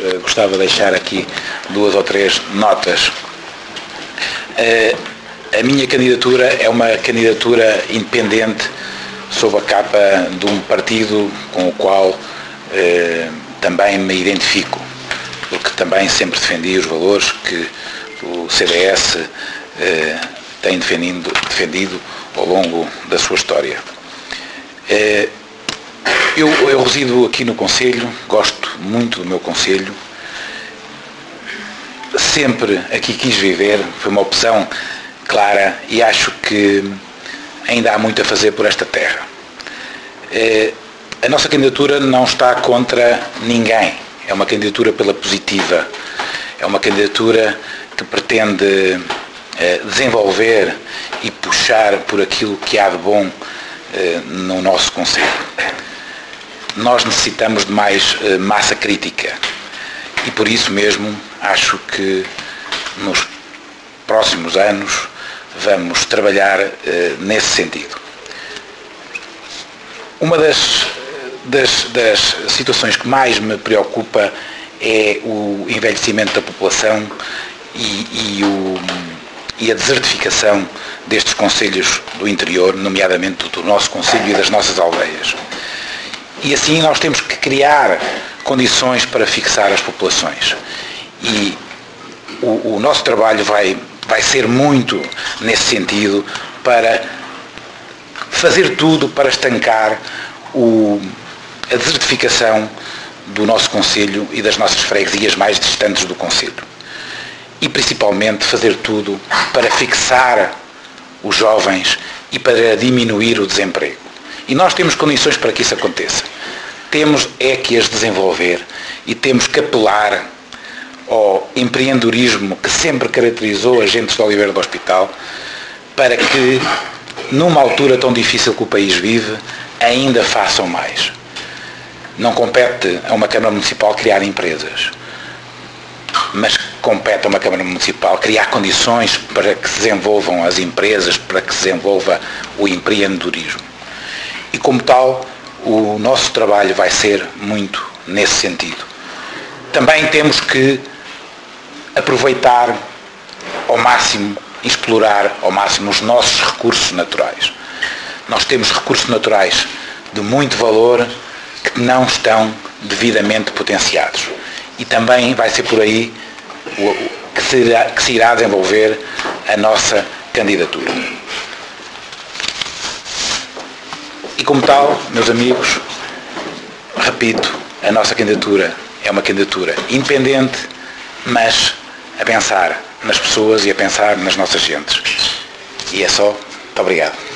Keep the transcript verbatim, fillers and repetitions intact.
uh, gostava de deixar aqui duas ou três notas. Uh, a minha candidatura é uma candidatura independente sob a capa de um partido com o qual uh, também me identifico, porque também sempre defendi os valores que o C D S uh, tem defendido, defendido ao longo da sua história. Uh, Eu, eu resido aqui no Conselho, gosto muito do meu Conselho, sempre aqui quis viver, foi uma opção clara e acho que ainda há muito a fazer por esta terra. A nossa candidatura não está contra ninguém, é uma candidatura pela positiva, é uma candidatura que pretende desenvolver e puxar por aquilo que há de bom no nosso Conselho. Nós necessitamos de mais uh, massa crítica e por isso mesmo acho que nos próximos anos vamos trabalhar uh, nesse sentido. Uma das, das, das situações que mais me preocupa é o envelhecimento da população e, e, o, e a desertificação destes concelhos do interior, nomeadamente do nosso concelho e das nossas aldeias. E assim nós temos que criar condições para fixar as populações. E o, o nosso trabalho vai, vai ser muito nesse sentido para fazer tudo para estancar o, a desertificação do nosso concelho e das nossas freguesias mais distantes do concelho. E principalmente fazer tudo para fixar os jovens e para diminuir o desemprego. E nós temos condições para que isso aconteça. Temos é que as desenvolver e temos que apelar ao empreendedorismo que sempre caracterizou agentes de Oliveira do Hospital para que, numa altura tão difícil que o país vive, ainda façam mais. Não compete a uma Câmara Municipal criar empresas, mas compete a uma Câmara Municipal criar condições para que se desenvolvam as empresas, para que se desenvolva o empreendedorismo. E como tal, o nosso trabalho vai ser muito nesse sentido. Também temos que aproveitar ao máximo, explorar ao máximo os nossos recursos naturais. Nós temos recursos naturais de muito valor que não estão devidamente potenciados. E também vai ser por aí que se irá, que se irá desenvolver a nossa candidatura. E como tal, meus amigos, repito, a nossa candidatura é uma candidatura independente, mas a pensar nas pessoas e a pensar nas nossas gentes. E é só. Muito obrigado.